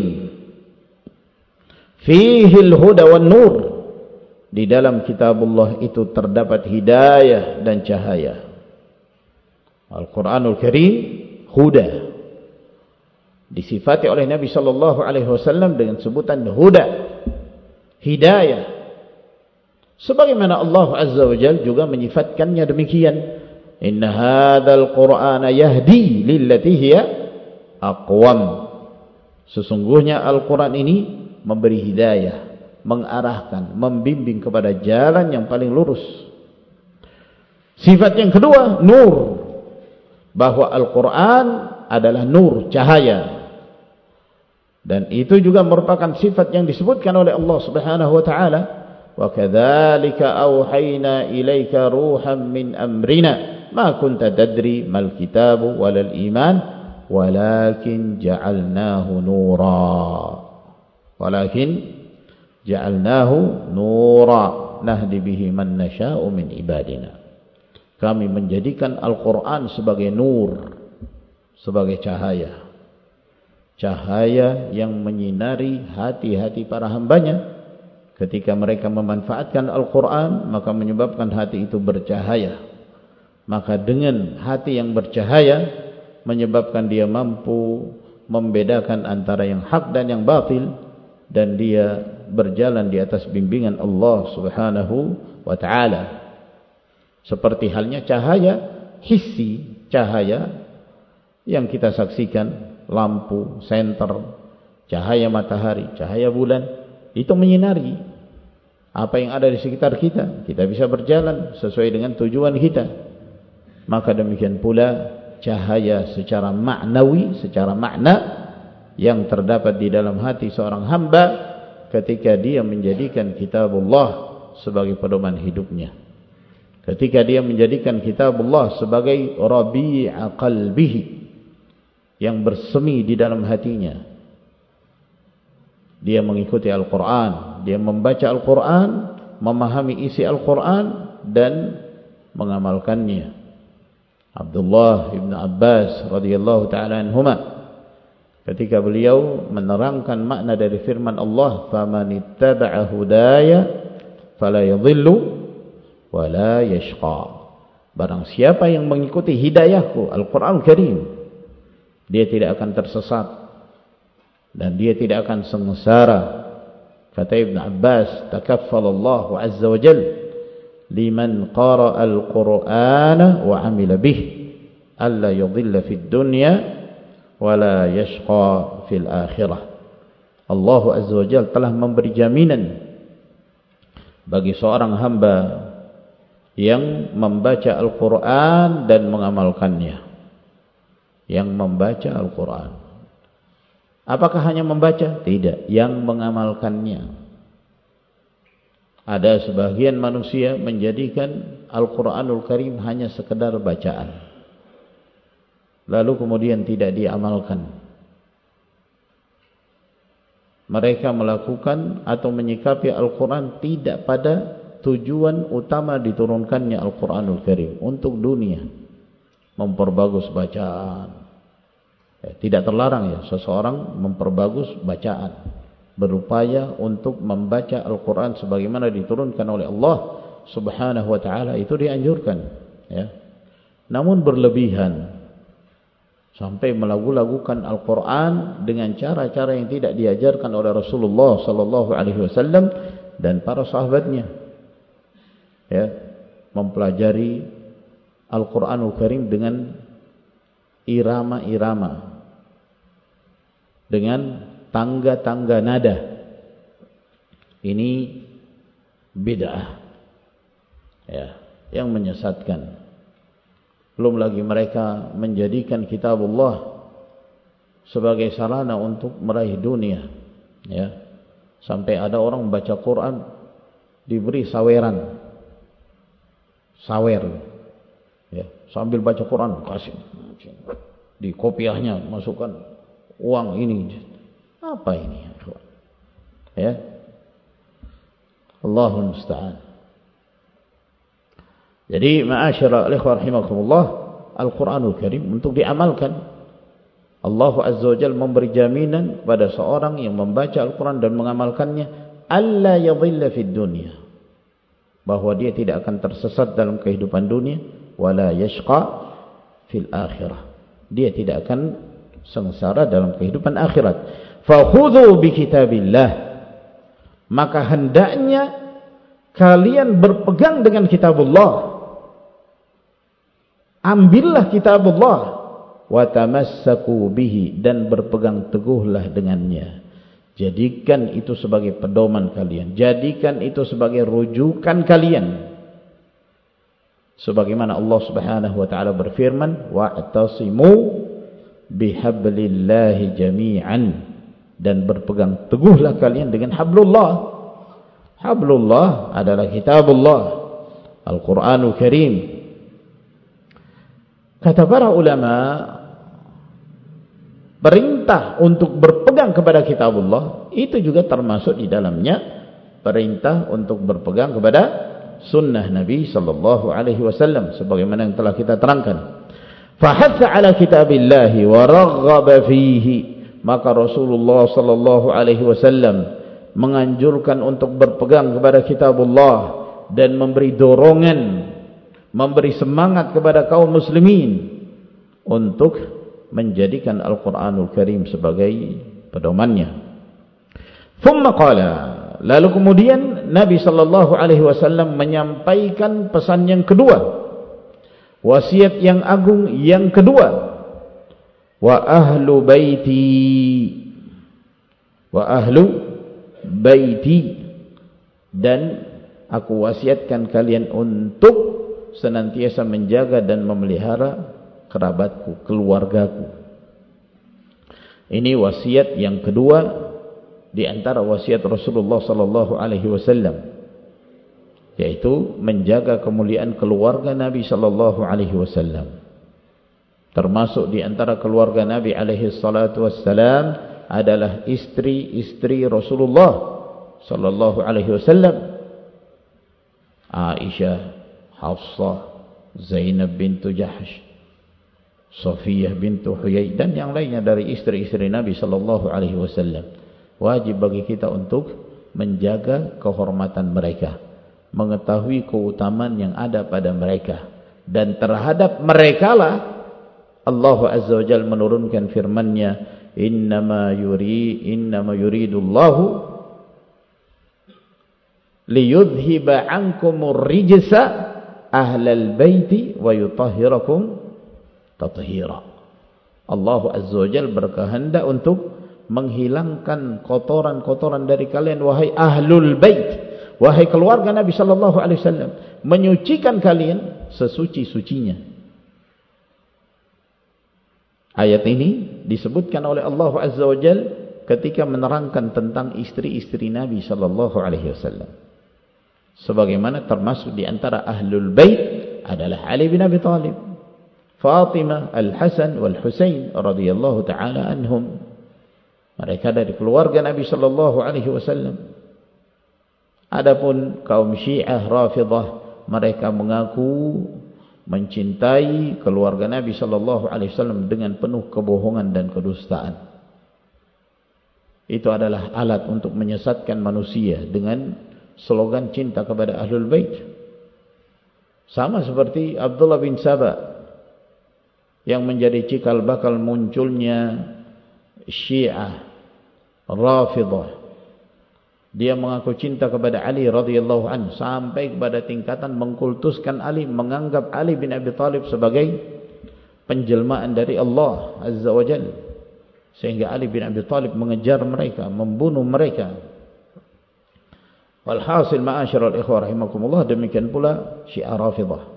Fihil huda wan nur. Di dalam kitabullah itu terdapat hidayah dan cahaya. Al-Quranul Karim huda, disifati oleh Nabi sallallahu alaihi wasallam dengan sebutan huda, hidayah. Sebagaimana Allah azza wa jalla juga menyifatkannya demikian. Inna hadzal Qur'ana yahdi lillati hiya aqwam. Sesungguhnya Al-Quran ini memberi hidayah, mengarahkan, membimbing kepada jalan yang paling lurus. Sifat yang kedua, nur. Bahwa Al-Quran adalah nur, cahaya. Dan itu juga merupakan sifat yang disebutkan oleh Allah Subhanahu wa taala, wa kadzalika auhayna ilaika ruhan min amrina ma kunta tadri mal kitabu walal iman walakin ja'alnahu nura walakin ja'alnahu nura nahdi bihi man nasha'u min ibadina. Kami menjadikan Al-Quran sebagai nur, sebagai cahaya, cahaya yang menyinari hati-hati para hambanya. Ketika mereka memanfaatkan Al-Quran, maka menyebabkan hati itu bercahaya. Maka dengan hati yang bercahaya, menyebabkan dia mampu membedakan antara yang hak dan yang batil, dan dia berjalan di atas bimbingan Allah Subhanahu wa ta'ala. Seperti halnya cahaya hissi, cahaya yang kita saksikan, lampu, senter, cahaya matahari, cahaya bulan, itu menyinari apa yang ada di sekitar kita. Kita bisa berjalan sesuai dengan tujuan kita. Maka demikian pula cahaya secara maknawi, secara makna yang terdapat di dalam hati seorang hamba ketika dia menjadikan kitabullah sebagai pedoman hidupnya, ketika dia menjadikan kitabullah sebagai rabi'a qalbihi, yang bersemi di dalam hatinya. Dia mengikuti Al-Quran, dia membaca Al-Quran, memahami isi Al-Quran dan mengamalkannya. Abdullah ibn Abbas radhiyallahu ta'ala anhuma, ketika beliau menerangkan makna dari firman Allah, faman ittaba'a hudaya fala yadhillu wala yashqa. Barang siapa yang mengikuti hidayahku, Al-Quran Karim, dia tidak akan tersesat dan dia tidak akan sengsara. Kata Ibn Abbas, takaffalallahu azza wa jal liman qara'a al-Qur'ana wa amila bih alla yudhilla fid dunya wa la yashqa fil akhirah. Allah azza wa jal telah memberi jaminan bagi seorang hamba yang membaca Al-Quran dan mengamalkannya. Yang membaca Al-Quran, apakah hanya membaca? Tidak, yang mengamalkannya. Ada sebagian manusia menjadikan Al-Quranul Karim hanya sekedar bacaan, lalu kemudian tidak diamalkan. Mereka melakukan atau menyikapi Al-Quran tidak pada tujuan utama diturunkannya Al-Quranul Karim, untuk dunia, memperbagus bacaan. Ya, tidak terlarang ya seseorang memperbagus bacaan, berupaya untuk membaca Al-Quran sebagaimana diturunkan oleh Allah Subhanahu wa ta'ala, itu dianjurkan ya. Namun berlebihan sampai melagu-lagukan Al-Quran dengan cara-cara yang tidak diajarkan oleh Rasulullah sallallahu alaihi wasallam dan para sahabatnya, ya, mempelajari Al-Quranul Karim dengan irama-irama, dengan tangga-tangga nada. Ini bid'ah ya, yang menyesatkan. Belum lagi mereka menjadikan kitabullah sebagai sarana untuk meraih dunia ya. Sampai ada orang membaca Quran diberi saweran, sawer ya, sambil baca Quran kasih di kopiahnya masukkan uang ini. Apa ini ya? Allahul musta'an. Jadi ma'asyara al-ikhwah rahimakumullah, Al-Quranul Karim untuk diamalkan. Allah Azza wa Jalla memberi jaminan kepada seorang yang membaca Al-Quran dan mengamalkannya, alla yadhilla fid dunya, bahwa dia tidak akan tersesat dalam kehidupan dunia, wala yashqa fil akhirah, dia tidak akan sengsara dalam kehidupan akhirat. Fakhudhu bi kitabillah, maka hendaknya kalian berpegang dengan kitabullah. Ambillah kitabullah, wa tamassaku bihi, dan berpegang teguhlah dengannya. Jadikan itu sebagai pedoman kalian, jadikan itu sebagai rujukan kalian. Sebagaimana Allah Subhanahu wa taala berfirman, wa'tasimu bihablillahi jami'an, dan berpegang teguhlah kalian dengan hablullah. Hablullah adalah kitabullah, Al-Quranul Karim. Kata para ulama, perintah untuk berpegang kepada kitabullah itu juga termasuk di dalamnya perintah untuk berpegang kepada sunnah Nabi sallallahu alaihi wasallam, sebagaimana yang telah kita terangkan. Fahatha ala kitabillahi wa raghaba fihi, maka Rasulullah sallallahu alaihi wasallam menganjurkan untuk berpegang kepada kitabullah dan memberi dorongan, memberi semangat kepada kaum muslimin untuk menjadikan Al-Quranul Karim sebagai pedomannya. Thumma qala, lalu kemudian Nabi sallallahu alaihi wasallam menyampaikan pesan yang kedua, wasiat yang agung yang kedua. Wa ahlu baiti, wa ahlu baiti, dan aku wasiatkan kalian untuk senantiasa menjaga dan memelihara kerabatku, keluargaku. Ini wasiat yang kedua di antara wasiat Rasulullah sallallahu alaihi wasallam, yaitu menjaga kemuliaan keluarga Nabi sallallahu alaihi wasallam. Termasuk di antara keluarga Nabi alaihi salatu wassalam adalah istri-istri Rasulullah sallallahu alaihi wasallam. Aisyah, Hafsah, Zainab bintu Jahsh, Safiyah bintu Huyai, dan yang lainnya dari istri-istri Nabi sallallahu alaihi wasallam. Wajib bagi kita untuk menjaga kehormatan mereka, mengetahui keutamaan yang ada pada mereka, dan terhadap merekalah Allah Azza wa Jalla menurunkan firman-Nya, innama yuri innama yuridullahu liyudhhiba ankumur rijsa ahlal baiti wa yutahhirakum tathira. Allah Azza wa Jalla berkehendak untuk menghilangkan kotoran-kotoran dari kalian, wahai ahlul bait, wahai keluarga Nabi sallallahu alaihi wasallam, menyucikan kalian sesuci-sucinya. Ayat ini disebutkan oleh Allah Azza wa Jalla ketika menerangkan tentang istri-istri Nabi sallallahu alaihi wasallam. Sebagaimana termasuk di antara ahlul bait adalah Ali bin Abi Thalib, Fatimah, Al-Hasan wal Husain radhiyallahu taala anhum. Mereka dari keluarga Nabi sallallahu alaihi wasallam. Adapun kaum Syiah Rafidhah, mereka mengaku mencintai keluarga Nabi sallallahu alaihi wasallam dengan penuh kebohongan dan kedustaan. Itu adalah alat untuk menyesatkan manusia dengan slogan cinta kepada Ahlul Bait. Sama seperti Abdullah bin Saba yang menjadi cikal bakal munculnya Syiah Rafidhah. Dia mengaku cinta kepada Ali radhiyallahu anhu sampai kepada tingkatan mengkultuskan Ali, menganggap Ali bin Abi Thalib sebagai penjelmaan dari Allah Azza wa Jalla, sehingga Ali bin Abi Thalib mengejar mereka, membunuh mereka. Walhasil ma'asyiral ikhwah rahimakumullah, demikian pula Syiah Rafidhah.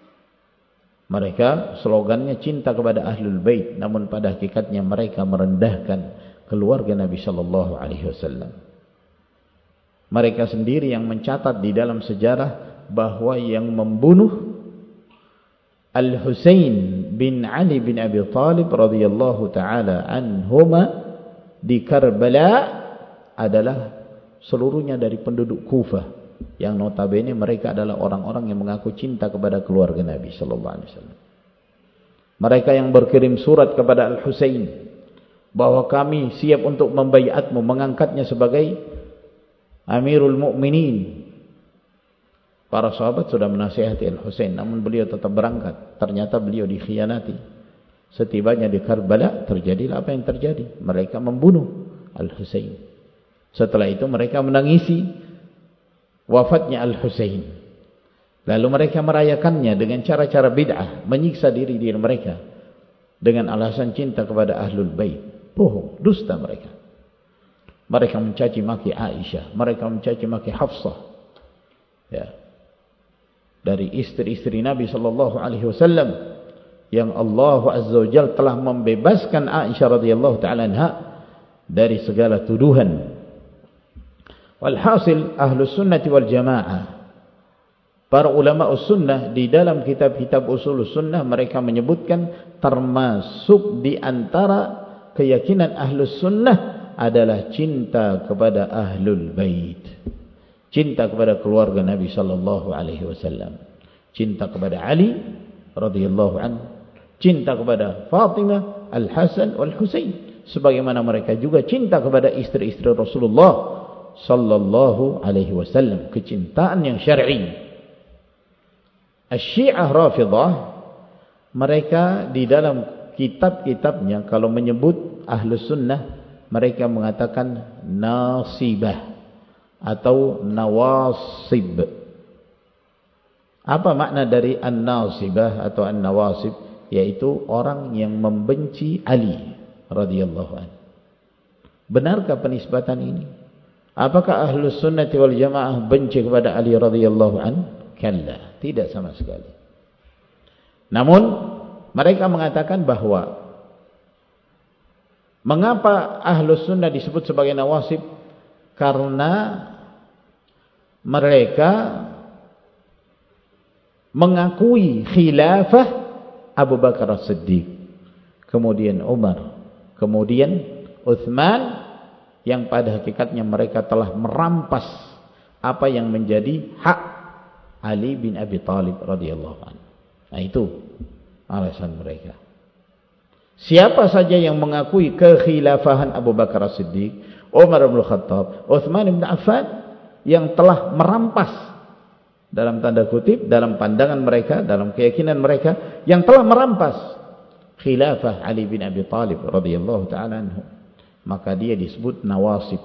Mereka slogannya cinta kepada Ahlul Bait, namun pada hakikatnya mereka merendahkan keluarga Nabi sallallahu alaihi wasallam. Mereka sendiri yang mencatat di dalam sejarah bahwa yang membunuh Al-Husain bin Ali bin Abi Thalib radhiyallahu taala anhuma di Karbala adalah seluruhnya dari penduduk Kufah, yang notabene mereka adalah orang-orang yang mengaku cinta kepada keluarga Nabi sallallahu alaihi wasallam. Mereka yang berkirim surat kepada Al-Husain bahwa kami siap untuk membaiatmu, mengangkatnya sebagai Amirul Mukminin. Para sahabat sudah menasihati Al-Husain, namun beliau tetap berangkat. Ternyata beliau dikhianati. Setibanya di Karbala, terjadilah apa yang terjadi. Mereka membunuh Al-Husain. Setelah itu mereka menangisi wafatnya Al-Husain. Lalu mereka merayakannya dengan cara-cara bid'ah, menyiksa diri diri mereka. dengan alasan cinta kepada Ahlul Bait. Bohong, dusta mereka. Mereka mencaci maki Aisyah, mereka mencaci maki Hafsah, ya, dari istri-istri Nabi sallallahu alaihi wasallam yang Allah Azza wa Jalla telah membebaskan Aisyah radhiyallahu taala anha dari segala tuduhan. Walhasil Ahlus Sunnah wal Jamaah, para ulama sunnah di dalam kitab-kitab usul sunnah, mereka menyebutkan termasuk di antara keyakinan Ahlus Sunnah adalah cinta kepada Ahlul Bait, cinta kepada keluarga Nabi sallallahu alaihi wasallam, cinta kepada Ali radhiyallahu anhu, cinta kepada Fatimah, Al-Hasan wal Husain, sebagaimana mereka juga cinta kepada istri-istri Rasulullah sallallahu alaihi wasallam, kecintaan yang syar'i. Asy-Syiah Rafidah, mereka di dalam kitab-kitabnya kalau menyebut Ahlus Sunnah, mereka mengatakan nasibah atau nawasib. Apa makna dari an-nasibah atau an-nawasib? Yaitu orang yang membenci Ali radhiyallahu anhu. Benarkah penisbatan ini? Apakah Ahlus Sunnah wal Jamaah benci kepada Ali radhiyallahu anhu? Kalla, tidak sama sekali. Namun mereka mengatakan bahwa mengapa Ahlus Sunnah disebut sebagai nawasib? Karena mereka mengakui khilafah Abu Bakar As-Siddiq, kemudian Umar, kemudian Uthman, yang pada hakikatnya mereka telah merampas apa yang menjadi hak Ali bin Abi Thalib radhiyallahu anhu. Nah, itu alasan mereka. Siapa saja yang mengakui kekhilafahan Abu Bakar As-Siddiq, Umar bin Khattab, Uthman bin Affan, yang telah merampas dalam tanda kutip, dalam pandangan mereka, dalam keyakinan mereka, yang telah merampas khilafah Ali bin Abi Thalib radhiyallahu ta'ala anhu, maka dia disebut nawasib,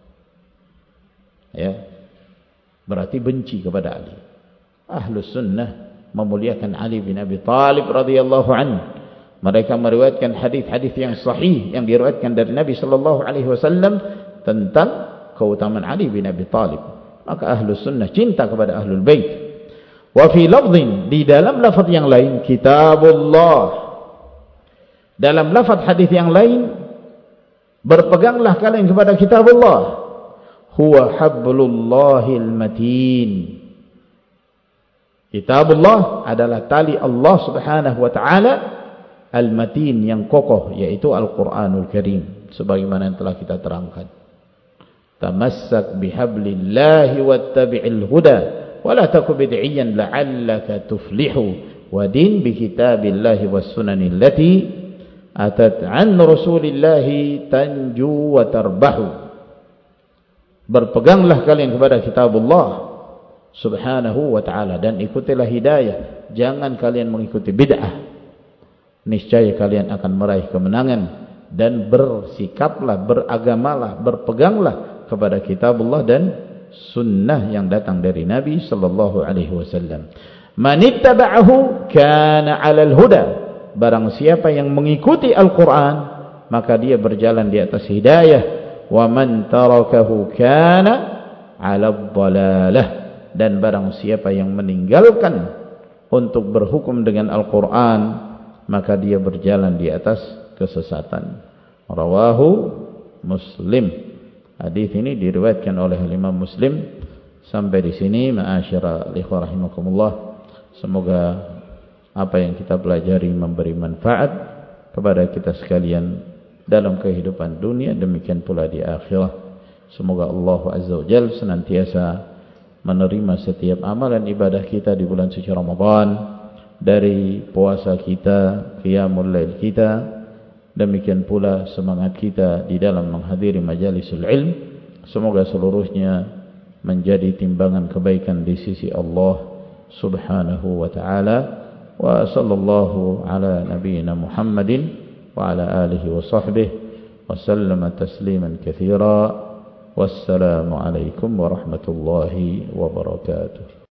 ya, berarti benci kepada Ali. Ahlus Sunnah memuliakan Ali bin Abi Thalib radhiyallahu anhu. Mereka meriwayatkan hadis-hadis yang sahih yang diriwayatkan dari Nabi sallallahu alaihi wasallam tentang keutamaan Ali bin Abi Thalib. Maka Ahlus Sunnah cinta kepada Ahlul Bait. Wa fi lafdhin, di dalam lafaz yang lain, kitabullah, dalam lafaz hadis yang lain, berpeganglah kalian kepada kitabullah, huwa hablullahil matin. Kitabullah adalah tali Allah subhanahu wa ta'ala al-matin, yang kokoh, yaitu Al-Quranul Karim, sebagaimana yang telah kita terangkan. Tamassak bihablillahi wattabi'il huda wala taku bid'iyan la'allaka tuflihu wadin bikitabillahi was sunanil lati atat an rasulillahi tanju wa tarbahu. Berpeganglah kalian kepada kitabullah subhanahu wa ta'ala dan ikutilah hidayah, jangan kalian mengikuti bid'ah, niscaya kalian akan meraih kemenangan. Dan bersikaplah, beragamalah, berpeganglah kepada kitabullah dan sunnah yang datang dari Nabi sallallahu alaihi wasallam. Man ittaba'ahu kana 'alal huda, barang siapa yang mengikuti Al-Quran maka dia berjalan di atas hidayah. Wa man tarakahu kana 'alad dhalalah, dan barang siapa yang meninggalkan untuk berhukum dengan Al-Quran maka dia berjalan di atas kesesatan. Rawahu Muslim. Hadis ini diriwayatkan oleh Imam Muslim. Sampai di sini ma'asyara ikhwah rahimakumullah, semoga apa yang kita pelajari memberi manfaat kepada kita sekalian dalam kehidupan dunia, demikian pula di akhirat. Semoga Allah Azza wa Jalla senantiasa menerima setiap amalan ibadah kita di bulan suci Ramadan, dari puasa kita, qiyamul lail kita, demikian pula semangat kita di dalam menghadiri majalisul ilm. Semoga seluruhnya menjadi timbangan kebaikan di sisi Allah subhanahu wa ta'ala. Wa sallallahu ala nabiyyina Muhammadin wa ala alihi wa sahbihi wa sallama tasliman katsira. Wassalamu alaikum warahmatullahi wabarakatuh.